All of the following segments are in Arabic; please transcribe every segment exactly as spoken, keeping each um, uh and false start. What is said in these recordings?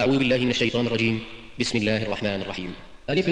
أعوذ بالله من الشيطان الرجيم. بسم الله الرحمن الرحيم. ألف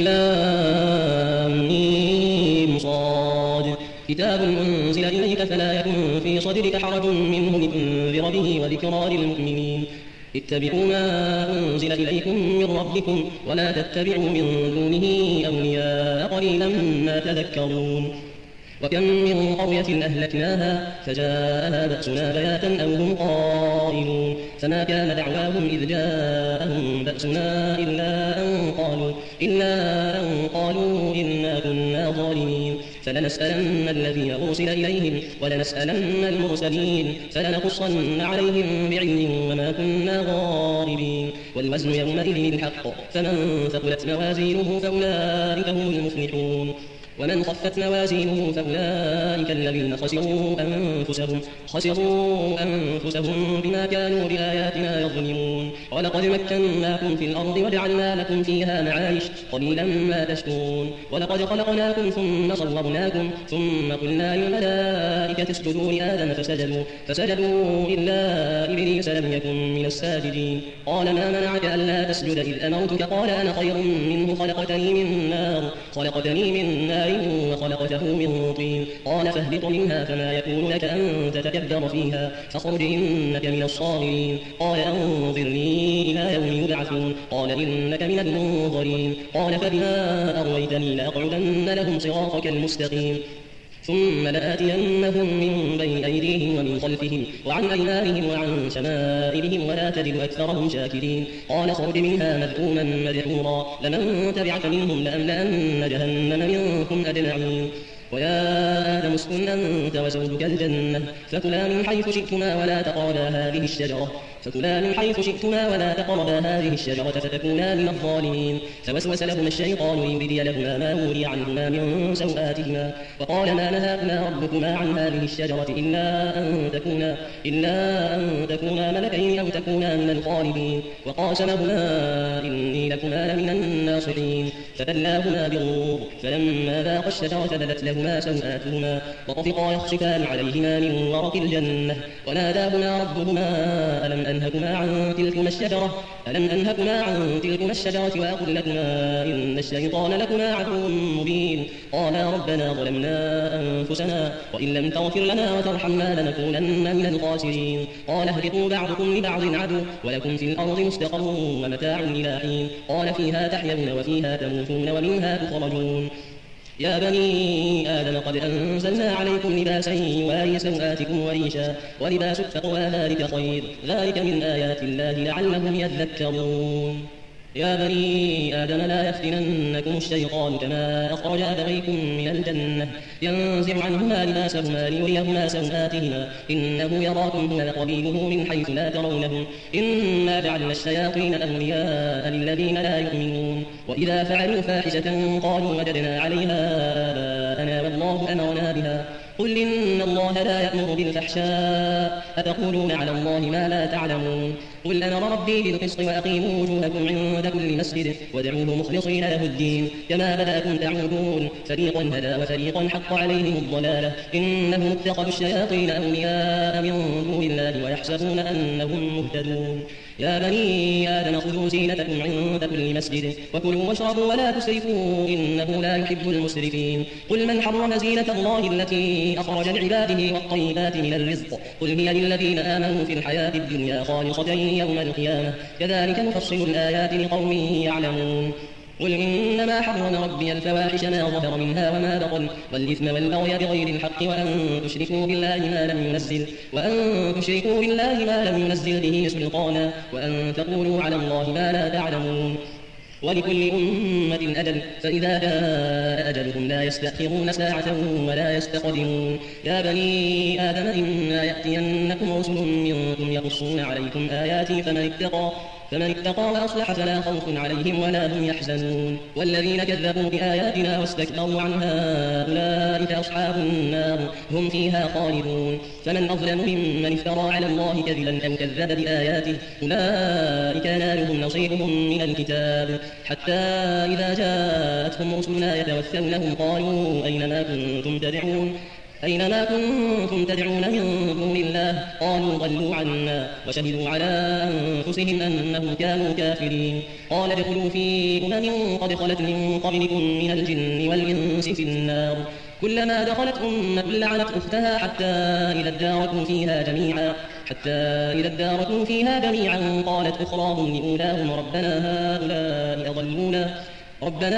لام ميم صاد كتاب أنزل إليك فلا يكن في صدرك حرج منه لتنذر به وذكرى للمؤمنين. اتبعوا ما أنزل إليكم من ربكم ولا تتبعوا من دونه أولياء قليلا ما تذكرون. وكم من قرية أهلكناها فجاءها بأسنا بياتا أو هم قائلون فما كان دعواهم إذ جاءهم بأسنا إلا أن قالوا إلا أن قالوا إنا كنا ظالمين. فلنسألن الذين أرسل إليهم ولنسألن المرسلين فلنقصن عليهم بعلم وما كنا غائبين. والوزن يومئذ الحق فمن ثقلت موازينه فأولئك هم المفلحون ومن خفت موازينه فأولئك الذين خسروا أنفسهم خسروا أنفسهم بما كانوا بآياتنا يظلمون. ولقد مكناكم في الأرض وجعلنا لكم فيها معايش قليلا ما تشكرون. ولقد خلقناكم ثم صورناكم ثم قلنا للملائكة اسجدوا لآدم فسجدوا فسجدوا إلا إبليس لم يكن من الساجدين. قال ما منعك ألا تسجد إذ أمرتك قال أنا خير منه خلقتني من نار خلقتني من نار وخلقته من طين. قال فاهبط منها فما يكون لك أن تتكبر فيها فاخرج إنك من الصاغرين. قال أنظرني إلى يوم يبعثون قال إنك من المنظرين. قال فبما أغويتني لأقعدن لهم صراطك المستقيم ثم لآتينهم من بين أيديهم ومن خلفهم وعن أيمانهم وعن شمائلهم ولا تجد أكثرهم شاكرين. قال اخرج منها مذءوما مدحورا لمن تبعك منهم لأملأن جهنم منكم أجمعين. ويا آدم اسكن أنت وزوجك الجنة فكلا من حيث شئتما ولا تقربا هذه الشجرة فكلا من حيث شئتما ولا تقربا هذه الشجرة فتكونا من الظالمين. فوسوس لهما الشيطان ليبدي لهما ما وري عنهما من سوآتهما وقال ما نهاكما ربكما عن هذه الشجرة إلا أن تكونا إلا أن تكونا ملكين أو تكونا من الخالدين. وقاسمهما إني لكما لمن الناصحين فدلاهما بغرور فلما ذاقا الشجرة بدت لهما سوآتهما وطفقا يخصفان عليهما من ورق الجنة وناداهما ربهما ألم أنهكما عن تلكما الشجرة ألم أنهكما عن تلكما الشجرة وأقل لكما إن الشيطان لكما عدو مبين. قالا ربنا ظلمنا أنفسنا وإن لم تغفر لنا وترحمنا لنكونن من الخاسرين. قال اهبطوا بعضكم لبعض عدو ولكم في الأرض مستقر ومتاع إلى حين. قال فيها تحيون وفيها تموتون ومنها تخرجون. يا بني آدم قد أنزلنا عليكم لباسا يواري سوآتكم وريشا ولباس التقوى ذلك خير ذلك من آيات الله لعلهم يذكرون. يا بني آدم لا يفتننكم الشيطان كما أخرج أبويكم من الجنة ينزع عنهما لباسهما ليريهما سوآتهما إنه يراكم هو وقبيله من حيث لا ترونهم إنا جعلنا الشياطين أولياء للذين لا يؤمنون. وإذا فعلوا فاحشة قالوا وجدنا عليها آباءنا والله أمرنا بها قل إن الله لا يأمر بالفحشاء أتقولون على الله ما لا تعلمون. قل أمر ربي بالقسط وأقيموا وجوهكم عند كل مسجد وادعوه مخلصين له الدين كما بدأكم تعودون فريقا هدى وفريقا حق عليهم الضلالة إنهم اتخذوا الشياطين أولياء من دون الله ويحسبون أنهم مهتدون. يا بني آدم خذوا زينتكم عند كل مسجد وكلوا واشربوا ولا تسرفوا إنه لا يحب المسرفين. قل من حرم زينة الله التي أخرج لعباده والطيبات من الرزق قل هي للذين آمنوا في الحياة الدنيا خالصة يوم القيامة كذلك نفصل الآيات لقوم يعلمون. قل إنما حرم ربي الفواحش ما ظهر منها وما بطن والإثم والبغي بغير الحق وأن تشركوا بالله ما لم ينزل وأن تشركوا بالله ما لم ينزل به سلطانا وأن تقولوا على الله ما لا تعلمون. ولكل أمة أجل فإذا جاء أجلهم لا يستأخرون ساعة ولا يستقدمون. يا بني آدم إما يأتينكم رسل منكم يقصون عليكم آياتي فمن اتقى فمن اتقى وأصلح فلا خوف عليهم ولا هم يحزنون. والذين كذبوا بآياتنا واستكبروا عنها أولئك أصحاب النار هم فيها خالدون. فمن أظلم ممن افترى على الله كذبا أو كذب بآياته أولئك ينالهم نصيبهم من الكتاب حتى إذا جاءتهم رسلنا يتوفونهم قالوا أين ما كنتم تدعون أينما كنتم تدعون من دون الله قالوا ضلوا عنا وشهدوا على أنفسهم أنهم كانوا كافرين. قال ادخلوا في أمم قد خلت من قبلكم من الجن والإنس في النار كلما دخلت أمة لعنت أختها حتى إذا اداركوا فيها جميعا حتى إذا اداركوا فيها جميعا قالت أخراهم لأولاهم ربنا هؤلاء أضلونا ربنا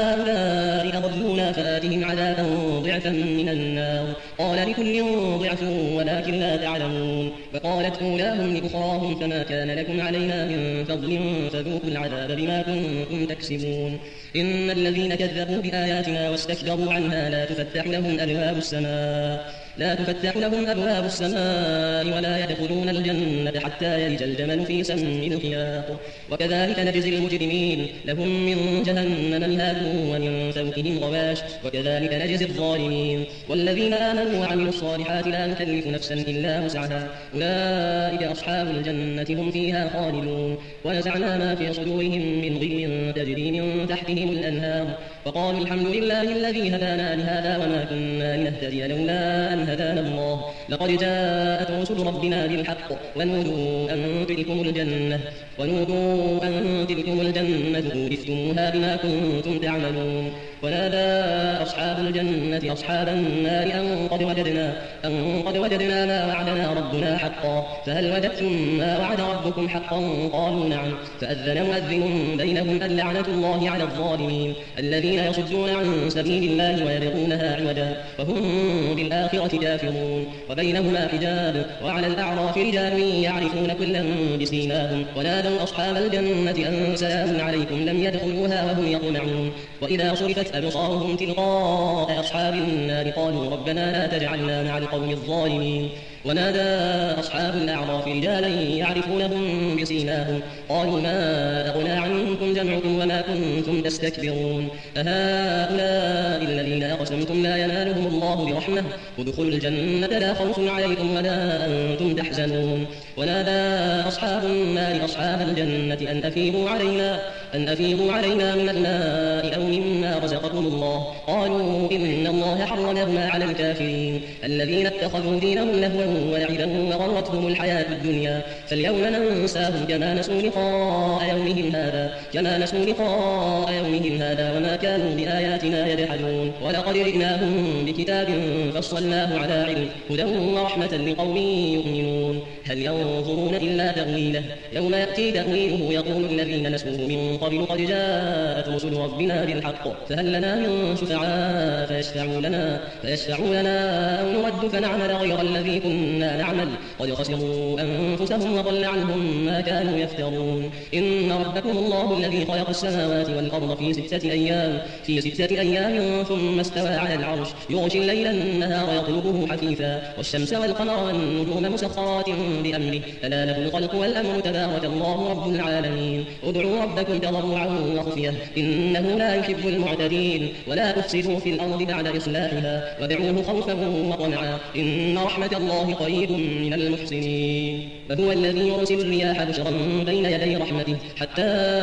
هؤلاء أضلونا فآتهم عذابا ضعفا من النار قال لكل ضعف ولكن لا تعلمون. فقالت أولاهم لأخراهم فما كان لكم علينا من فضل فذوقوا العذاب بما كنتم تكسبون. إن الذين كذبوا بآياتنا واستكبروا عنها لا تفتح لهم أبواب السماء لا تفتح لهم أبواب السماء ولا يدخلون الجنة حتى يلج الجمل في سم الخياط وكذلك نجزي المجرمين لهم من جهنم مهاد ومن فوقهم غواش وكذلك نجزي الظالمين. والذين آمنوا وعملوا الصالحات لا نكلف نفسا إلا وسعها أولئك أصحاب الجنة هم فيها خالدون. ونزعنا ما في صدورهم من غل تجري من تحتهم الأنهار وقالوا الحمد لله الذي هدانا لهذا وما كنا لنهتدي لولا أن هدانا الله لقد جاءت رسل ربنا بالحق ونودوا أن تلكم الجنة ونودوا أن تلكم الجنة أورثتموها بما كنتم تعملون. ونادى أصحاب الجنة أصحاب النار أن قد وجدنا أن قد وجدنا ما وعدنا ربنا حقا فهل وجدتم ما وعد ربكم حقا قالوا نعم. فأذن مؤذن بينهم اللعنة الله على الظالمين الذين يصدون عن سبيل الله ويبغونها عوجا وهم بالآخرة كافرون. وبينهما حجاب وعلى الأعراف رجال يعرفون كلا بسيماهم ونادوا أصحاب الجنة أن سلام عليكم لم يدخلوها وهم يطمعون. وإذا صرفت أبصارهم تلقاء أصحاب النار قالوا ربنا لا تجعلنا مع القوم الظالمين. ونادى أصحاب الأعراف رجالا يعرفونهم بسيماهم قالوا ما أغنى عنكم جمعكم وما كنتم تستكبرون أهؤلاء الذين أقسمتم لا ينالهم الله برحمة ادخلوا الجنة لا خوف عليكم ولا أنتم تحزنون. ونادى أصحاب النار أصحاب الجنة أن أفيضوا علينا أن أفيضوا علينا من الماء أو مما رزقكم الله قالوا إن الله حرمهما على الكافرين الذين اتخذوا دينهم لهوا ولعبا وغرتهم الحياة الدنيا فاليوم ننساهم كما نسوا لقاء يومهم هذا كما نسوا لقاء يومهم هذا وما كانوا بآياتنا يجحدون. ولقد جئناهم بكتاب فصلناه على علم هدى ورحمة لقوم يؤمنون. هل ينظرون إلا تأويله يوم يأتي تأويله يقول الذين نسوه من قبل قد جاءت رسل ربنا بالحق فهل لنا من شفعاء فيشفعوا لنا فيشفعوا لنا أو نرد فنعمل غير الذي كنا نعمل قد خسروا أنفسهم وضل عنهم ما كانوا يفترون. إن ربكم الله الذي خلق السماوات والأرض في ستة أيام في ستة أيام ثم استوى على العرش يغشي الليل النهار يطلبه حثيثا والشمس والقمر والنجوم مسخرات بأمره ألا له الخلق والأمر تبارك الله رب العالمين. ادعوا ربكم تضرعا وخفية إنه لا يحب المعتدين ولا تفسدوا في الأرض بعد إصلاحها وادعوه خوفا وطمعا إن رحمة الله قريب من المحسنين. فهو الذي يرسل الرياح بشرا بين يدي رحمته حتى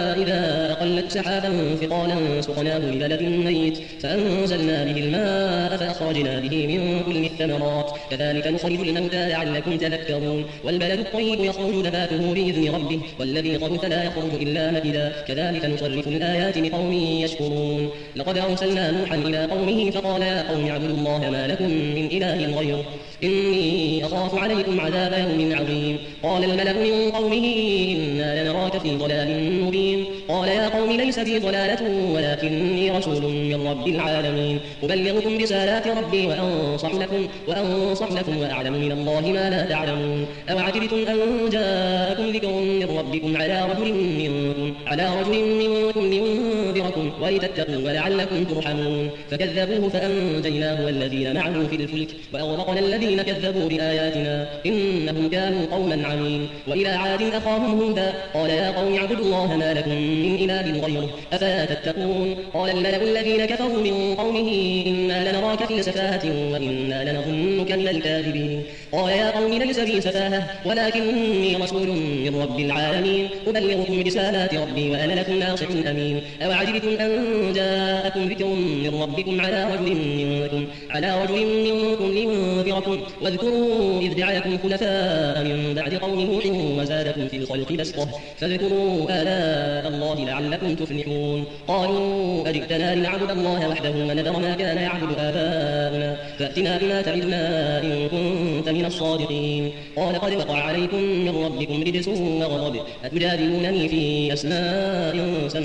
إذا أقلت سحابا ثقالا سقناه لبلد ميت فأنزلنا به الماء فأخرجنا به من كل الثمرات كذلك نخرج الموتى لعلكم تذكرون. والبلد الطيب يخرج نباته بإذن ربه والذي خبث لا يخرج إلا نكدا كذلك نصرف الآيات لقوم يشكرون. لقد أرسلنا نوحا إلى قومه فقال يا قوم اعبدوا الله ما لكم من إله غيره إني أخاف عليكم عذاب يوم عظيم. قال الملأ من قومه إنا لنراك في ضلال مبين قال يا قوم ليس بي ضلالة ولكني رسول من رب العالمين أبلغكم رسالات ربي وأنصح لكم وأنصح لكم وأعلم من الله ما لا تعلمون. أو عجبتم أن جاءكم ذكر من ربكم على رجل منكم على رجل منكم لينذركم ولتتقوا ولعلكم ترحمون فكذبوه فأنجيناه والذين معه في الفلك وأغرقنا الذين كذبوا بآياتنا إنهم كانوا قوما عمين. وإلى عاد أخاهم هودا قال يا قوم اعبدوا الله ما لكم من إله غيره أفلا تتقون. قال الملأ الذين كفروا من قومه إنا لنراك في سفاهة وإنا لنظنك من الكاذبين. قال يا قوم ليس بي سفاهة الله ولكني رسول من رب العالمين أبلغكم رسالات ربي وأنا لكم ناصح أمين أوعجبتم أن جاءكم ذكر من ربكم على رجل منكم على رجل منكم لينذركم واذكروا إذ جعلكم خلفاء من بعد قوم نوح وزادكم في الخلق بسطة فاذكروا آلاء الله لعلكم تفلحون قالوا أجئتنا لنعبد الله وحده ونذر ما كان يعبد آباؤنا فأتنا بما تعدنا إن كنت من الصادقين قال قد وقع عليكم من ربكم رجس وغضب أتجادلونني في أسماء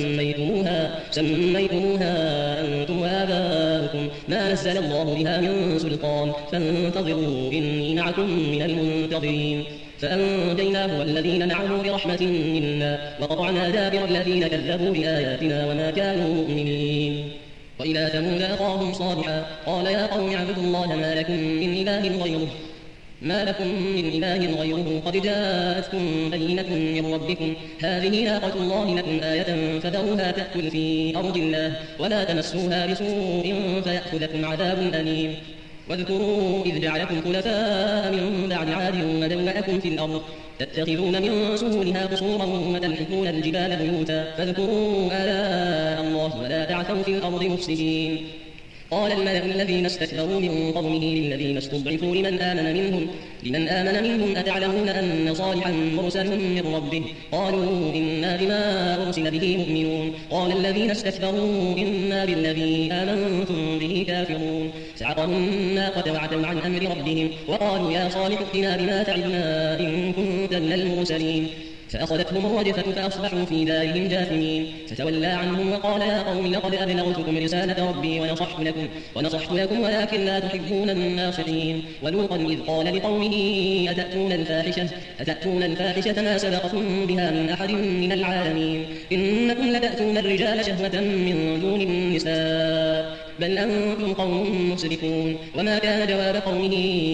سميتموها سميتموها أنتم وآباؤكم ما نزل الله بها من سلطان فانتظروا إني معكم من المنتظرين فأنجيناه والذين معه برحمة منا وقطعنا دابر الذين كذبوا بآياتنا وما كانوا مؤمنين وإلى ثمود أخاهم صالحا قال يا قوم اعبدوا الله ما لكم من إله غيره ما لكم من إله غيره قد جاءتكم بينة من ربكم هذه ناقة الله لكم آية فذروها تأكل في أرض الله ولا تمسوها بسوء فيأخذكم عذاب أليم واذكروا إذ جعلكم خلفاء من بعد عاد ودوأكم في الأرض تتخذون من سهولها قصورا وتنحتون الجبال بيوتا فاذكروا آلاء الله ولا تعثوا في الأرض مفسدين قال الملأ الذين استكبروا من قومه للذين استضعفوا لمن آمن منهم لمن آمن منهم أتعلمون أن صالحا مرسل من ربه قالوا إنا بما أرسل به مؤمنون قال الذين استكبروا إنا بالذي آمنتم به كافرون فعقروا الناقة وعتوا عن أمر ربهم وقالوا يا صالح ائتنا بما تعدنا إن كنت من المرسلين فأخذتهم الرجفة فأصبحوا في دارهم جاثمين فتولى عنهم وقال يا قوم لقد أبلغتكم رسالة ربي ونصحت لكم ونصحت لكم ولكن لا تحبون الناصحين ولوطا إذ قال لقومه أتأتون الفاحشة أتأتون الفاحشة ما سبقكم بها من أحد من العالمين إنكم لتأتون الرجال شهوة من دون النساء بل أنتم قوم مسرفون وما كان جواب قومه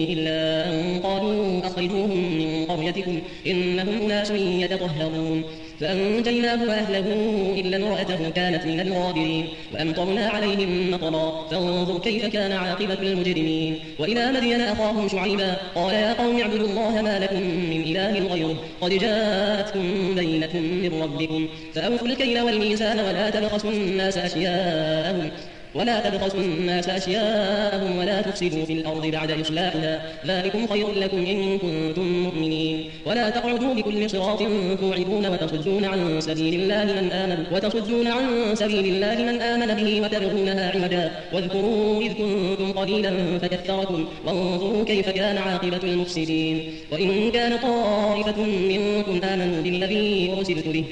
إلا أن قالوا أخرجوهم من قريتكم إنهم أناس يتطهرون فأنجيناه وأهله إلا امرأته كانت من الغابرين وأمطرنا عليهم مطرا فانظر كيف كان عاقبة المجرمين وإلى مدين أخاهم شعيبا قال يا قوم اعبدوا الله ما لكم من إله غيره قد جاءتكم بينة من ربكم فأوفوا الكيل والميزان ولا تبخسوا الناس أشياءهم ولا تبخسوا الناس أشياءهم ولا تفسدوا في الأرض بعد إصلاحها ذلكم خير لكم إن كنتم مؤمنين ولا تقعدوا بكل صراط توعدون وتصدون عن سبيل الله من آمن وتصدون عن سبيل الله من آمن به وتبغونها عوجا واذكروا إذ كنتم قليلا فكثركم وانظروا كيف كان عاقبة المفسدين وإن كان طائفة منكم آمنوا بالذي أرسلت به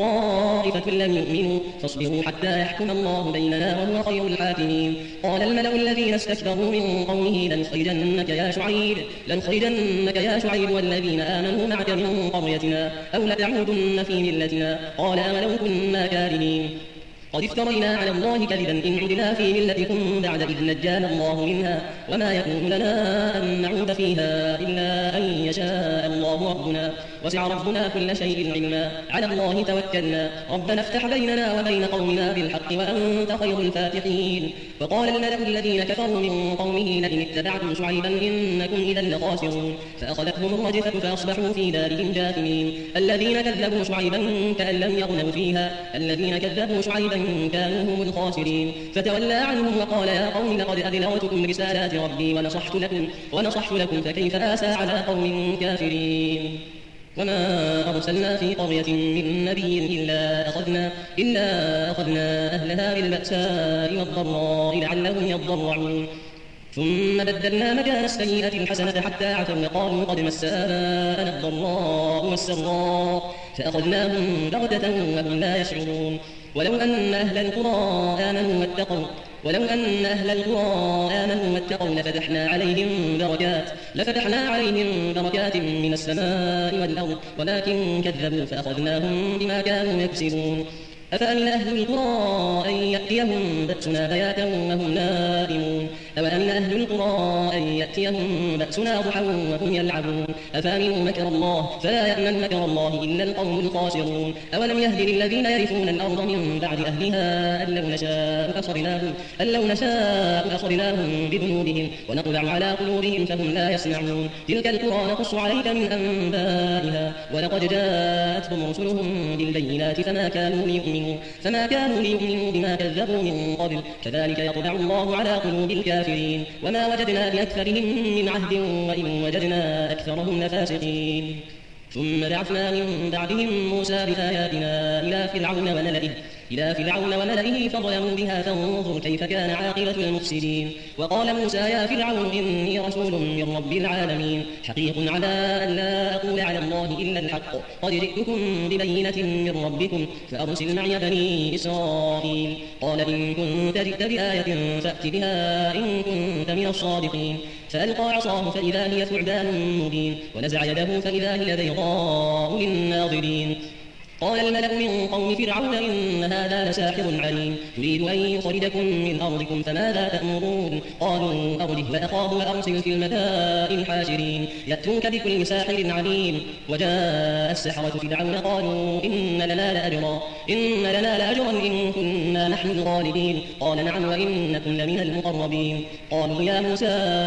وطائفة لم يؤمنوا فاصبروا حتى يحكم الله بيننا وهو خير الحاكمين قال الملأ الذين استكبروا من قومه لنخرجنك يا شعيب لنخرجنك يا شعيب والذين آمنوا معك من قريتنا أو لتعودن في ملتنا قال أولو كنا كارهين قد افترينا على الله كذبا إن عدنا في ملتكم بعد إذ نجانا الله منها وما يكون لنا أن نعود فيها إلا أن يشاء الله ربنا وسع ربنا كل شيء علما على الله توكلنا ربنا افتح بيننا وبين قومنا بالحق وأنت خير الفاتحين فقال الملأ الذين كفروا من قومه لئن اتبعتم شعيبا إنكم إذا لخاسرون فأخذتهم الرجفة فأصبحوا في دارهم جاثمين الذين كذبوا شعيبا كأن لم يغنوا فيها الذين كذبوا شعيبا كانوا هم الخاسرين فتولى عنهم وقال يا قوم لقد أبلغتكم رسالات ربي ونصحت لكم ونصحت لكم فكيف آسى على قوم كافرين وما أرسلنا في قرية من نبي إلا أخذنا إلا أخذنا أهلها بالبأساء والضراء لعلهم يضرعون ثم بدلنا مكان السيئة الحسنة حتى عفوا وقالوا قد مس آباءنا الضراء والسراء فأخذناهم بغتة وهم لا يشعرون ولو أن أهل القرى آمنوا واتقوا ولو أن أهل القرى آمنوا واتقوا لفتحنا عليهم بركات لفتحنا عليهم بركات من السماء والأرض ولكن كذبوا فأخذناهم بما كانوا يكسبون أفأمن أهل القرى أن يأتيهم بأسنا بياتا وهم نائمون أوأمن أهل القرى أن يأتيهم بأسنا ضحى وهم يلعبون أفامنوا مكر الله فلا يأمن مكر الله إلا القوم الخاسرون أولم يهد للذين يرثون الأرض من بعد أهلها أن لو نشاء أصبناهم أن لو نشاء أصبناهم بذنوبهم ونطبع على قلوبهم فهم لا يسمعون تلك القرى نقص عليك من أنبائها ولقد جاءتهم رسلهم بالبينات فما كانوا ليؤمنوا فما كانوا ليؤمنوا بما كذبوا من قبل كذلك يطبع الله على قلوب الكافرين وما وجدنا لأكثرهم من عهد وإن وجدنا أكثرهم لفاسقين ثم بعثنا من بعدهم موسى بآياتنا إلى فرعون وملئه إلى فرعون وملئه فظلموا بها فانظر كيف كان عاقبة المفسدين وقال موسى يا فرعون إني رسول من رب العالمين حقيق على أن لا أقول على الله إلا الحق قد جئتكم ببينة من ربكم فأرسل معي بني إسرائيل قال إن كنت جئت بآية فأت بها إن كنت من الصادقين فألقى عصاه فإذا هي ثعبان مبين ونزع يده فإذا هي بيضاء للناظرين قال الملأ من قوم فرعون إن هذا لساحر عليم يريد أن يخرجكم من أرضكم فماذا تأمرون قالوا أرجه وأخاه وأرسل في المدائن حاشرين يأتوك بكل ساحر عليم وجاء السحرة فرعون قالوا إن لنا لأجرا إن لنا لأجرا إن كنا نحن الغالبين قال نعم وإنكم لمن المقربين قالوا يا موسى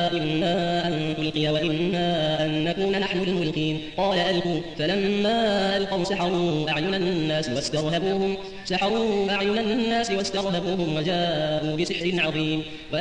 إما أن تلقي وإما أن نكون نحن الملقين قال ألقوا فلما ألقوا سحروا أعين الناس واسترهبوهم سحروا أعين الناس واسترهبوهم وجاءوا بسحر عظيم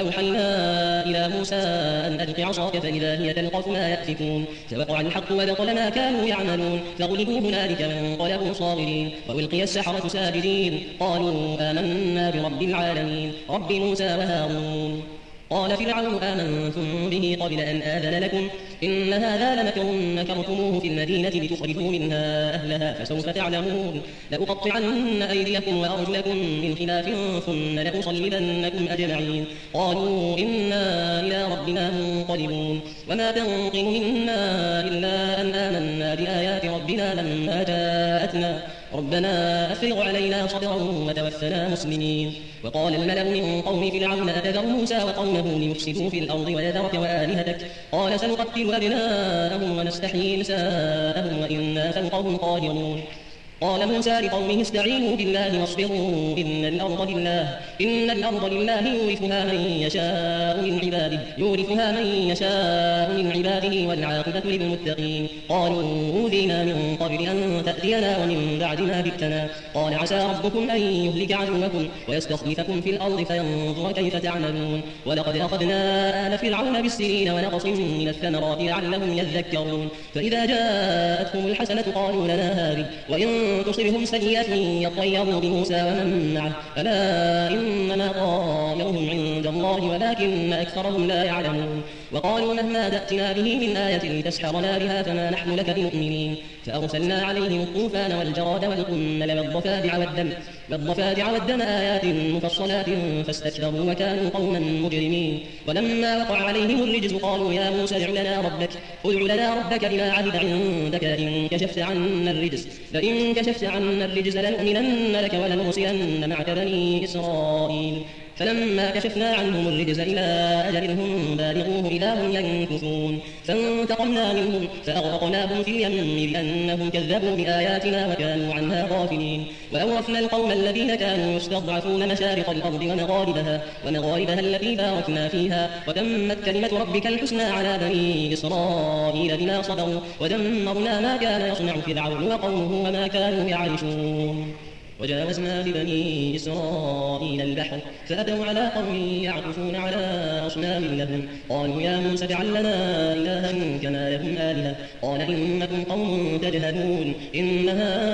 وأوحينا إلى موسى أن ألق عصاك فإذا هي تلقف ما يأفكون فوقع الحق وبطل ما كانوا يعملون فغلبوا هنالك وانقلبوا صاغرين وألقي السحرة ساجدين قالوا آمنا برب العالمين رب موسى وهارون قال فرعون آمنتم به قبل أن آذن لكم إن هذا لمكر مكرتموه في المدينة لتخرجوا منها أهلها فسوف تعلمون لأقطعن أيديكم وأرجلكم من خلاف ثم لأصلبنكم أجمعين قالوا إنا إلى ربنا منقلبون وما تنقم منا إلا أن آمنا بآيات ربنا لما جاءتنا ربنا أفرغ علينا صبرا وتوفنا مسلمين وقال الملأ من قوم فرعون أتذر موسى وقومه ليفسدوا في الأرض ويذرك وآلهتك قال سنقتل أبناءهم ونستحيي نساءهم وإنا فوقهم قادرون قال موسى لقومه استعينوا بالله واصبروا إن الأرض لله إن الأرض لله يورثها من يشاء من عباده يورثها من يشاء من عباده والعاقبة للمتقين قالوا أوذينا من قبل أن تأتينا ومن بعد ما جئتنا قال عسى ربكم أن يهلك عدوكم ويستخلفكم في الأرض فينظر كيف تعملون ولقد أخذنا آل فرعون بالسنين ونقص من الثمرات لعلهم يذكرون فإذا جاءتهم الحسنة قالوا لنا هذه وإن تصبهم سيئة يطيروا بموسى ومن معه ألا إنما طائرهم عند الله ولكن أكثرهم لا يعلمون وقالوا مهما تأتنا به من آية لتسحرنا بها فما نحن لك بمؤمنين فأرسلنا عليهم الطوفان والجراد والقمل والضفادع والدم والضفادع والدم آيات مفصلات فاستكبروا وكانوا قوما مجرمين ولما وقع عليهم الرجز قالوا يا موسى ادع لنا ربك ادع لنا ربك بما عهد عندك لئن كشفت عنا الرجز لئن كشفت عنا الرجز لنؤمنن لك ولنرسلن معك بني إسرائيل فلما كشفنا عنهم الرجز إلى أجل هم بالغوه إذا هم ينكثون فانتقمنا منهم فأغرقناهم في اليم بأنهم كذبوا بآياتنا وكانوا عنها غافلين وأورثنا القوم الذين كانوا يستضعفون مشارق الأرض ومغاربها ومغاربها التي باركنا فيها وتمت كلمة ربك الحسنى على بني إسرائيل بما صبروا ودمرنا ما كان يصنع فرعون وقومه وما كانوا يعرشون وجاوزنا ببني إسرائيل البحر فأتوا على قوم يعكفون على أصنام لهم قالوا يا موسى اجعل لنا إلها كما لهم آلهة قال إنكم قوم تجهلون إن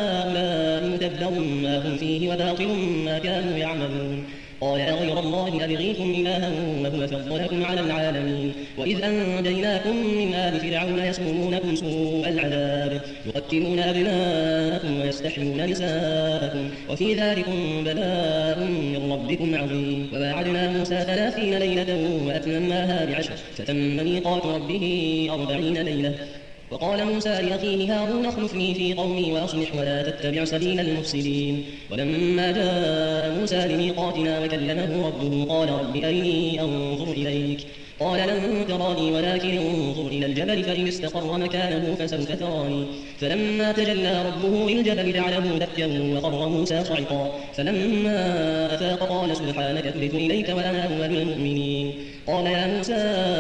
هؤلاء متبر ما هم فيه وباطل ما كانوا يعملون قال أغير الله أبغيكم إلها وهو فضلكم على العالمين وإذ أنجيناكم من آل فرعون يسومونكم سوء العذاب يقتلون أبناءكم ويستحيون نساءكم وفي ذلكم بلاء من ربكم عظيم وواعدنا موسى ثلاثين ليلة وأتممناها بعشر فتم ميقات ربه أربعين ليلة وقال موسى لأخيه هارون اخلفني في قومي وأصلح ولا تتبع سبيل المفسدين ولما جاء موسى لميقاتنا وكلمه ربه قال رب أرني أنظر إليك قال لن تراني ولكن انظر إلى الجبل فإن استقر مكانه فسوف تراني فلما تجلى ربه للجبل جعله دكا وخر موسى صعقا فلما أفاق قال سبحانك تبت إليك وأنا أول المؤمنين قال يا موسى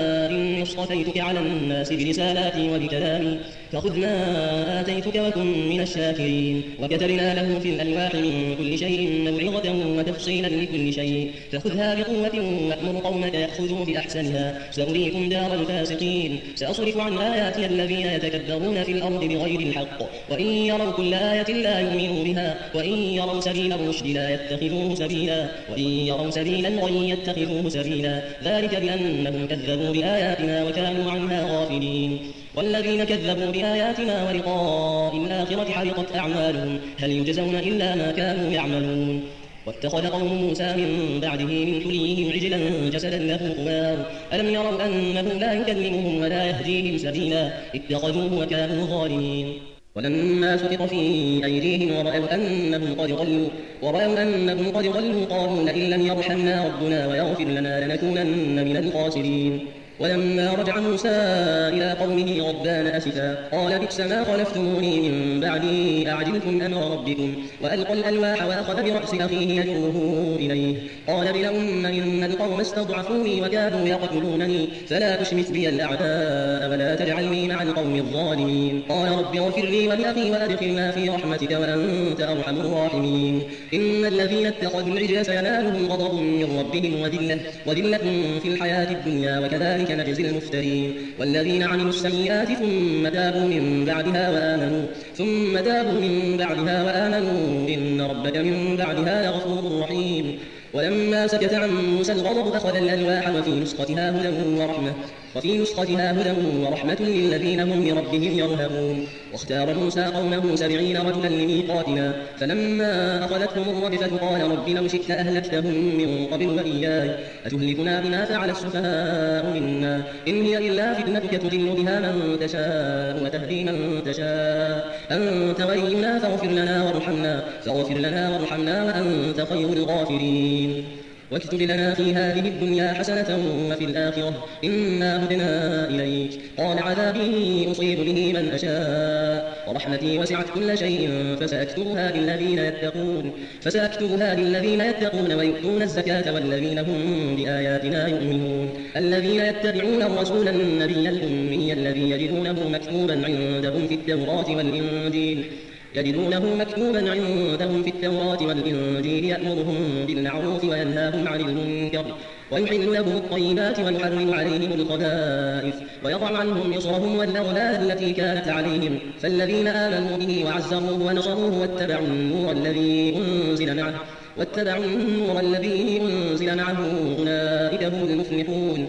إني اصطفيتك على الناس برسالاتي وبكلامي فخذ ما آتيتك وكن من الشاكرين وكتبنا له في الألواح من كل شيء موعظة وتفصيلا لكل شيء فخذها بقوة وأمر قومك يأخذوا بأحسنها سأريكم دار الفاسقين سأصرف عن آياتي الذين يتكبرون في الأرض بغير الحق وإن يروا كل آية لا يؤمنوا بها وإن يروا سبيل الرشد لا يتخذوه سبيلا وإن يروا سبيل الغي يتخذوه سبيلا ذلك بأنهم كذبوا بآياتنا وكانوا عنها غافلين والذين كذبوا بآياتنا ولقاء الآخرة حبطت أعمالهم هل يجزون إلا ما كانوا يعملون واتخذ قوم موسى من بعده من حليهم عجلا جسدا له خوار ألم يروا أنه لا يكلمهم ولا يهديهم سبيلا اتخذوه وكانوا ظالمين ولما سقط في أيديهم ورأوا أنهم قد ضلوا ورأوا أنهم قد ضلوا قالوا لئن لم يرحمنا ربنا ويغفر لنا لنكونن من الخاسرين ولما رجع موسى إلى قومه غضبان أسفا قال بئس ما خلفتموني من بعدي أعجلتم أمر ربكم وألقى الألواح وأخذ برأس أخيه يجره إليه قال ابن أم إن القوم استضعفوني وكادوا يقتلونني فلا تشمت بي الأعداء ولا تجعلني مع القوم الظالمين قال رب اغفر لي ولأخي وأدخلنا في رحمتك وأنت أرحم الراحمين إن الذين اتخذوا العجل سينالهم غضب من ربهم وذلة وذلة في الحياة الدنيا وكذلك نجزي المفترين والذين عملوا السيئات ثم تابوا من بعدها وآمنوا ثم تابوا من بعدها وآمنوا إن ربك من بعدها لغفور رحيم ولما سكت عن موسى الغضب أخذ الألواح وفي نسختها هدى ورحمة وفي نسختها هدى ورحمة للذين هم لربهم يرهبون واختار موسى قومه سبعين رجلا لميقاتنا فلما أخذتهم الرجفة قال رب لو شئت أهلكتهم من قبل وإياي أتهلكنا بما فعل السفهاء منا إن هي إلا فتنتك تضل بها من تشاء وتهدي من تشاء أنت ولينا فاغفر لنا وارحمنا فاغفر لنا وارحمنا وأنت خير الغافرين واكتب لنا في هذه الدنيا حسنة وفي الآخرة إنا هدنا إليك قال عذابي أصيب به من أشاء ورحمتي وسعت كل شيء فسأكتبها للذين يتقون فسأكتبها للذين يتقون ويؤتون الزكاة والذين هم بآياتنا يؤمنون الذين يتبعون الرسول النبي الأمي الذي يجدونه مكتوبا عندهم في التوراة والإنجيل يجدونه مكتوبا عندهم في التوراة والإنجيل يأمرهم بالمعروف وينهاهم عن المنكر ويحل لهم الطيبات ويحرم عليهم الخبائث ويضع عنهم إصرهم والأغلال التي كانت عليهم فالذين آمنوا به وعزروه ونصروه واتبعوا النور الذي أنزل معه واتبعوا النور الذي أنزل معه أولئك هم المفلحون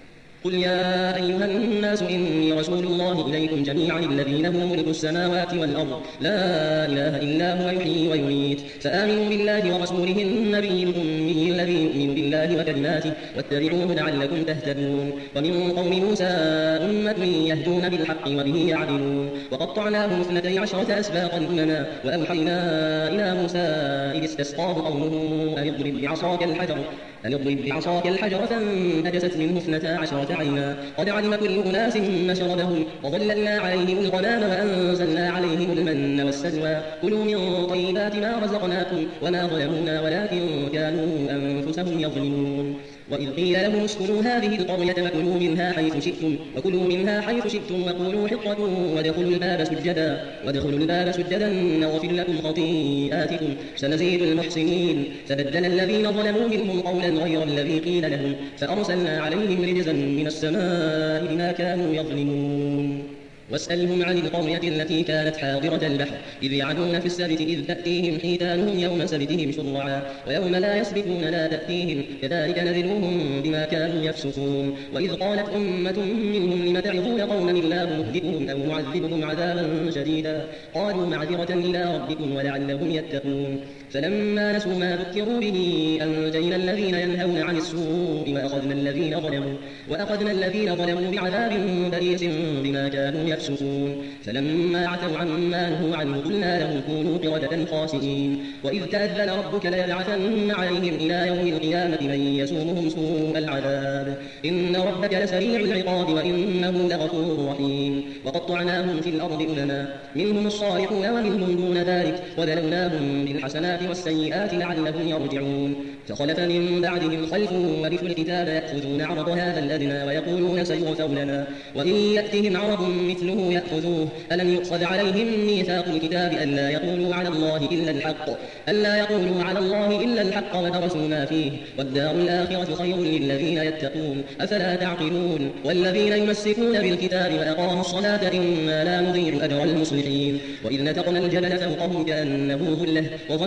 قل يا أيها الناس إني رسول الله إليكم جميعا الذي له ملك السماوات والأرض لا إله إلا هو يحيي ويميت فآمنوا بالله ورسوله النبي الأمي الذي يؤمن بالله وكلماته واتبعوه لعلكم تهتدون ومن قوم موسى أمة يهدون بالحق وبه يعدلون وقطعناهم اثنتي عشرة أسباطا أمما وأوحينا إلى موسى إذ استسقاه قومه أن اضرب بعصاك الحجر أن اضرب بعصاك الحجر فانبجست منه اثنتا عشرة عينا قد علم كل أناس مشربهم وظللنا عليهم الغمام وأنزلنا عليهم المن والسلوى كلوا من طيبات ما رزقناكم وما ظلمونا ولكن كانوا أنفسهم يظلمون وإذ قيل لهم اسكنوا هذه القرية وكلوا منها حيث شئتم وكلوا منها حيث شئتم وقولوا حطة وادخلوا الباب سجدا وادخلوا الباب سجدا نغفر لكم خطيئاتكم سنزيد المحسنين فبدل الذين ظلموا منهم قولا غير الذي قيل لهم فأرسلنا عليهم رجزا من السماء بما كانوا يظلمون واسألهم عن القرية التي كانت حاضرة البحر إذ يعدون في السبت إذ تأتيهم حيتانهم يوم سبتهم شرعا ويوم لا يسبتون لا تأتيهم كذلك نذلوهم بما كانوا يفسقون وإذ قالت أمة منهم لم تعظون قوما الله مهلكهم أو معذبهم عذابا شديدا قالوا معذرة إلى ربكم ولعلهم يتقون فلما نسوا ما ذكروا به أنجينا الذين ينهون عن السوء وأخذنا الذين ظلموا وأخذنا الذين ظلموا بعذاب بئيس بما كانوا يفسقون فلما عتوا عما نهوا عنه قلنا لهم كونوا قردة خاسئين وإذ تأذن ربك ليبعثن عليهم إلى يوم القيامة من يسومهم سوء العذاب إن ربك لسريع العقاب وإنه لغفور رحيم وقطعناهم في الأرض أمما منهم الصالحون ومنهم دون ذلك وبلوناهم بالحسنات والسيئات لعلهم يرجعون فخلف من بعدهم خلف ورثوا الكتاب يأخذون عرض هذا الأدنى ويقولون سيغفر لنا وإن يأتهم عرض مثله يأخذوه ألم يؤخذ عليهم ميثاق الكتاب ألا يقولوا على الله إلا الحق ألا يقولوا على الله إلا الحق ودرسوا ما فيه والدار الآخرة خير للذين يتقون أفلا تعقلون والذين يمسكون بالكتاب وأقاموا الصلاة إنا لا نضيع أجر المصلحين وإذ نتقنا الجبل فوقهم كأنه ظلة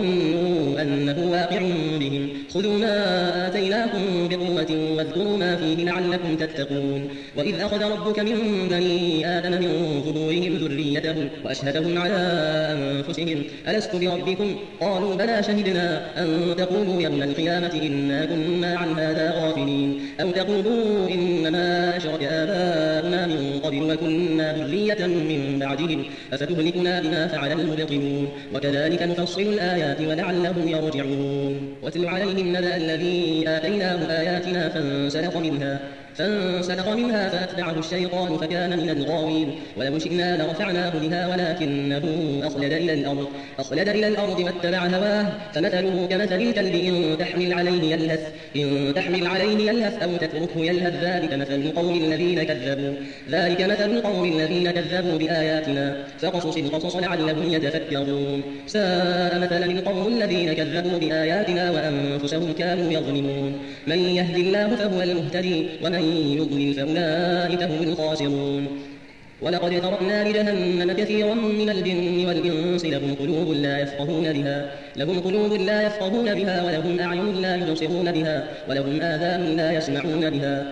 وظنوا أنه واقع بهم خذوا ما آتيناكم بقوة واذكروا ما فيه لعلكم تتقون وإذ أخذ ربك من بني آدم من ظهورهم ذريتهم وأشهدهم على أنفسهم ألست بربكم قالوا بلى شهدنا أن تقولوا يوم القيامة إنا كنا عن هذا غافلين أو تقولوا إنما أشرك آباؤنا من قبل وكنا ذرية من بعدهم أفتهلكنا بما فعل المبطلون وكذلك نفصل الآيات ولعلهم يرجعون واتل عليهم نبأ الذي آتيناه آياتنا فانسلخ منها فانسلخ منها فأتبعه الشيطان فكان من الغاوين ولو شئنا لرفعناه بها ولكنه أخلد إلى الأرض أخلد إلى الأرض واتبع هواه فمثله كمثل الكلب إن تحمل عليه يلهث إن تحمل عليه يلهث أو تتركه يلهث ذلك مثل القوم الذين كذبوا ذلك مثل القوم الذين كذبوا بآياتنا فقصص القصص لعلهم يتفكرون ساء مثلا القوم الذين كذبوا بآياتنا وأنفسهم كانوا يظلمون من يهد الله فهو المهتدي ومن يضلل فأولئك هم الخاسرون ولقد ذرأنا لجهنم كثيرا من الجن والإنس لهم قلوب لا يفقهون بها لهم قلوب لا يفقهون بها ولهم أعين لا يبصرون بها ولهم آذان لا يسمعون بها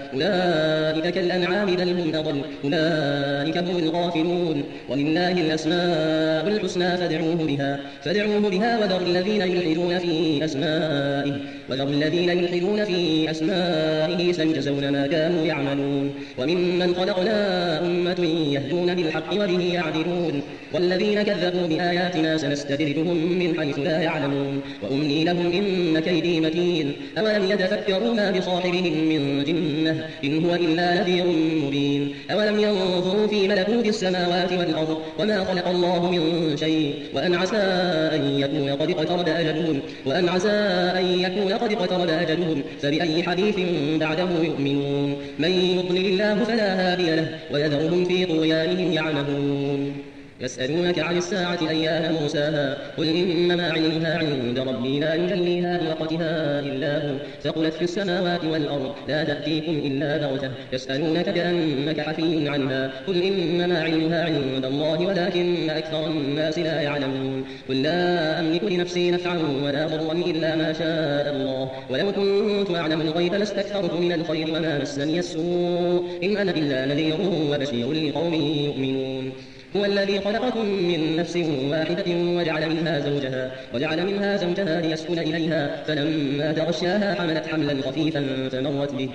أولئك كالأنعام بل هم أضل أولئك هم الغافلون ولله الأسماء الحسنى فادعوه بها فادعوه بها وذروا الذين يلحدون في أسمائه وذروا الذين يلحدون في أسمائه سيجزون ما كانوا يعملون وممن خلقنا أمة يهدون بالحق وبه يعدلون والذين كذبوا بآياتنا سنستدرجهم من حيث لا يعلمون وأملي لهم إن كيدي متين أولم يتفكروا ما بصاحبهم من جنة إن هو إلا نذير مبين أولم ينظروا في ملكوت السماوات والأرض وما خلق الله من شيء وأن عسى أن يكون قد اقترب أجلهم وأن عسى أن يكون قد اقترب أجلهم فبأي حديث بعده يؤمنون من يضلل الله فلا هادي له ويذرهم في طغيانهم يعمهون يسألونك عن الساعة أيان مرساها قل إنما علمها عند ربي لا يجليها لوقتها إلا هو ثقلت في السماوات والأرض لا تأتيكم إلا بغتة يسألونك كأنك حفي عنها قل إنما علمها عند الله ولكن أكثر الناس لا يعلمون قل لا أملك لنفسي نفعا ولا ضرا إلا ما شاء الله ولو كنت أعلم الغيب لاستكثرت من الخير وما مسني السوء إن أنا إلا نذير وبشير لقوم يؤمنون هو الذي خلقكم من نفس واحدة وجعل منها زوجها وجعل منها زوجها ليسكن إليها فلما تغشاها حملت حملا خفيفا فمرت به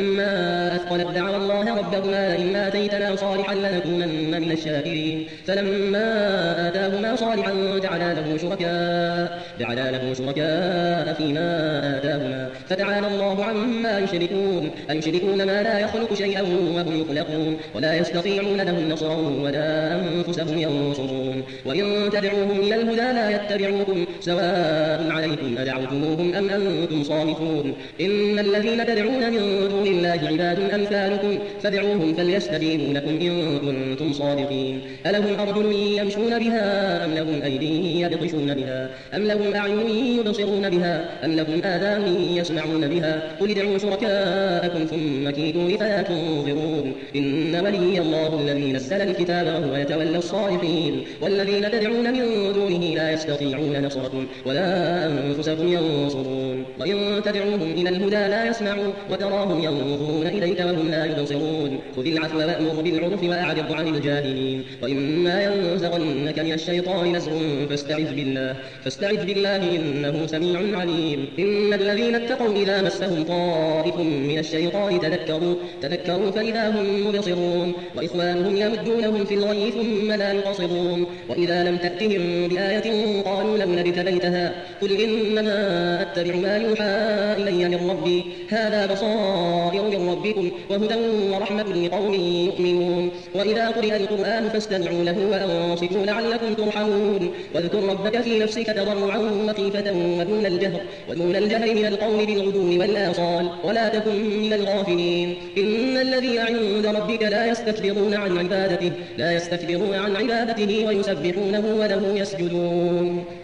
فلما أثقلت دعوا الله ربهما لئن آتيتنا صالحا لنكونن من الشاكرين فلما آتاهما صالحا جعلا له شركاء جعلا له شركاء فيما آتاهما فتعالى الله عما يشركون أيشركون ما لا يخلق شيئا وهم يخلقون ولا يستطيعون لهم نصرا ولا أنفسهم ينصرون وإن تدعوهم إلى الهدى لا يتبعوكم سواء عليكم أدعوتموهم أم أنتم صامتون إن الذين تدعون من دون الله عباد أمثالكم فادعوهم فليستجيبوا لكم إن كنتم صادقين ألهم أرجل يمشون بها أم لهم أيدي يبطشون بها أم لهم أعين يبصرون بها أم لهم آذان يسمعون بها قل ادعوا شركاءكم ثم كيدون فلا تنظرون إن ولي الله الذي نزل الكتاب وهو يتولى الصالحين والذين تدعون من دونه لا يستطيعون نصركم ولا أنفسهم ينصرون وإن تدعوهم إلى الهدى لا يسمعون وتراهم ينظرون إليك وهم لا يبصرون خذ العفو وأمر بالعرف وأعرض عن الجاهلين وإما ينزغنك من الشيطان نزغ فاستعذ بالله فاستعذ بالله إنه سميع عليم إن الذين اتقوا إذا مسهم طائف من الشيطان تذكروا تذكروا فإذا هم مبصرون وإخوانهم يمدونهم في الغي ثم لا يقصرون وإذا لم تأتهم بآية قالوا لولا اجتبيتها قل إنما أتبع ما يوحى إلي من ربي هذا بصائر من ربكم وهدى ورحمة لقوم يؤمنون وإذا قرئ القرآن فاستمعوا له وأنصتوا لعلكم ترحمون واذكر ربك في نفسك تضرعا وخيفة ودون الجهر ودون الجهر من القول بالغدو والآصال ولا تكن من الغافلين إن الذين عند ربك لا يستكبرون عن عبادته لا يستكبرون عن عبادته ويسبحونه وله يسجدون